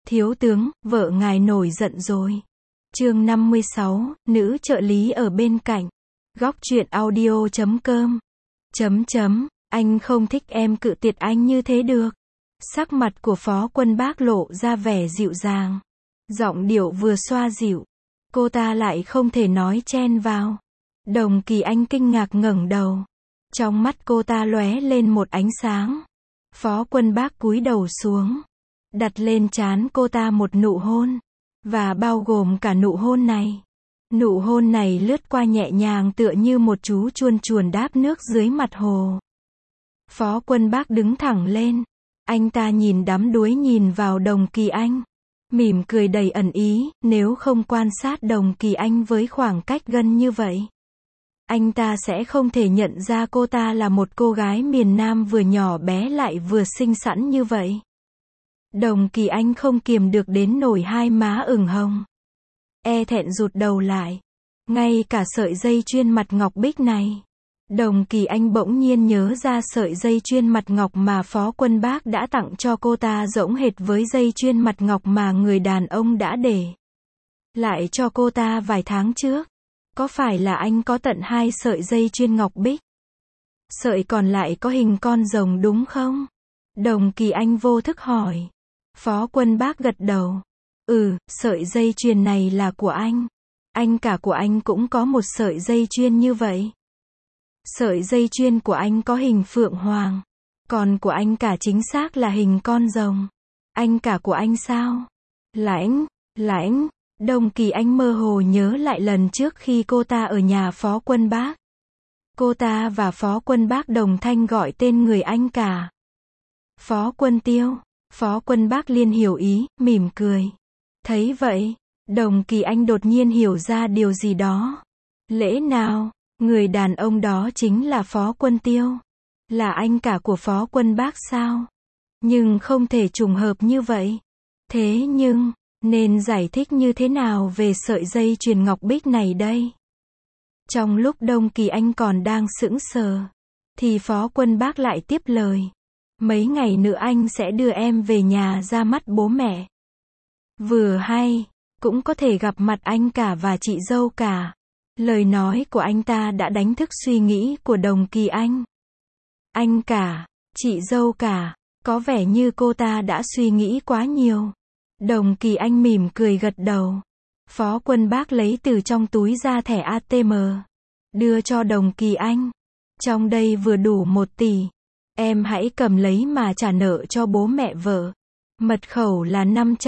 Thiếu tướng, vợ ngài nổi giận rồi. Chương 56, nữ trợ lý ở bên cạnh. Góc truyện audio.com. Anh không thích em cự tuyệt anh như thế được. Sắc mặt của Phó Quân Bác lộ ra vẻ dịu dàng. Giọng điệu vừa xoa dịu. Cô ta lại không thể nói chen vào. Đồng Kỳ Anh kinh ngạc ngẩng đầu. Trong mắt cô ta lóe lên một ánh sáng. Phó Quân Bác cúi đầu xuống. Đặt lên trán cô ta một nụ hôn. Và bao gồm cả nụ hôn này. Nụ hôn này lướt qua nhẹ nhàng tựa như một chú chuồn chuồn đáp nước dưới mặt hồ. Phó Quân Bác đứng thẳng lên. Anh ta nhìn đắm đuối nhìn vào Đồng Kỳ Anh. Mỉm cười đầy ẩn ý, nếu không quan sát Đồng Kỳ Anh với khoảng cách gần như vậy. Anh ta sẽ không thể nhận ra cô ta là một cô gái miền Nam vừa nhỏ bé lại vừa xinh xắn như vậy. Đồng Kỳ Anh không kiềm được đến nổi hai má ửng hồng. E thẹn rụt đầu lại. Ngay cả sợi dây chuyền mặt ngọc bích này. Đồng Kỳ Anh bỗng nhiên nhớ ra sợi dây chuyền mặt ngọc mà Phó Quân Bác đã tặng cho cô ta giống hệt với dây chuyền mặt ngọc mà người đàn ông đã để lại cho cô ta vài tháng trước. Có phải là anh có tận 2 sợi dây chuyền ngọc bích? Sợi còn lại có hình con rồng đúng không? Đồng Kỳ Anh vô thức hỏi. Phó Quân Bác gật đầu. Sợi dây chuyền này là của anh. Anh cả của anh cũng có một sợi dây chuyền như vậy. Sợi dây chuyền của anh có hình phượng hoàng. Còn của anh cả chính xác là hình con rồng. Anh cả của anh sao? Lãnh. Đồng Kỳ Anh mơ hồ nhớ lại lần trước khi cô ta ở nhà Phó Quân Bác. Cô ta và Phó Quân Bác đồng thanh gọi tên người anh cả. Phó Quân Tiêu. Phó Quân Bác liền hiểu ý, mỉm cười. Thấy vậy, Đồng Kỳ Anh đột nhiên hiểu ra điều gì đó. Lẽ nào, người đàn ông đó chính là Phó Quân Tiêu? Là anh cả của Phó Quân Bác sao? Nhưng không thể trùng hợp như vậy. Thế nhưng, nên giải thích như thế nào về sợi dây chuyền ngọc bích này đây? Trong lúc Đồng Kỳ Anh còn đang sững sờ, thì Phó Quân Bác lại tiếp lời. Mấy ngày nữa anh sẽ đưa em về nhà ra mắt bố mẹ. Vừa hay, cũng có thể gặp mặt anh cả và chị dâu cả. Lời nói của anh ta đã đánh thức suy nghĩ của Đồng Kỳ Anh. Anh cả, chị dâu cả, có vẻ như cô ta đã suy nghĩ quá nhiều. Đồng Kỳ Anh mỉm cười gật đầu. Phó Quân Bác lấy từ trong túi ra thẻ ATM. Đưa cho Đồng Kỳ Anh. Trong đây vừa đủ 1 tỷ. Em hãy cầm lấy mà trả nợ cho bố mẹ vợ. Mật khẩu là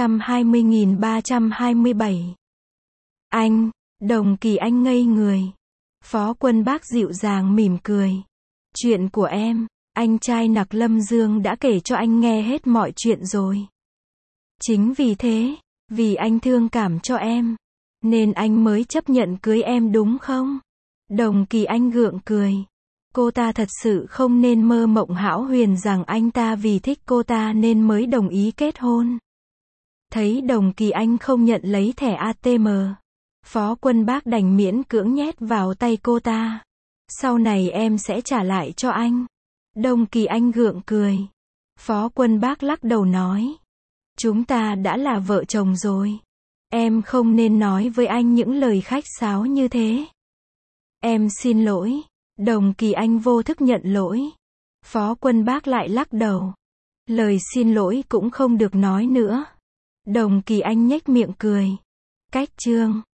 520.327. Anh, Đồng Kỳ Anh ngây người. Phó Quân Bác dịu dàng mỉm cười. Chuyện của em, anh trai Nặc Lâm Dương đã kể cho anh nghe hết mọi chuyện rồi. Chính vì thế, vì anh thương cảm cho em, nên anh mới chấp nhận cưới em đúng không? Đồng Kỳ Anh gượng cười. Cô ta thật sự không nên mơ mộng hão huyền rằng anh ta vì thích cô ta nên mới đồng ý kết hôn. Thấy Đồng Kỳ Anh không nhận lấy thẻ ATM, Phó Quân Bác đành miễn cưỡng nhét vào tay cô ta. Sau này em sẽ trả lại cho anh. Đồng Kỳ Anh gượng cười. Phó Quân Bác lắc đầu nói. Chúng ta đã là vợ chồng rồi. Em không nên nói với anh những lời khách sáo như thế. Em xin lỗi. Đồng Kỳ Anh vô thức nhận lỗi. Phó Quân Bác lại lắc đầu. Lời xin lỗi cũng không được nói nữa. Đồng Kỳ Anh nhếch miệng cười. Cách chương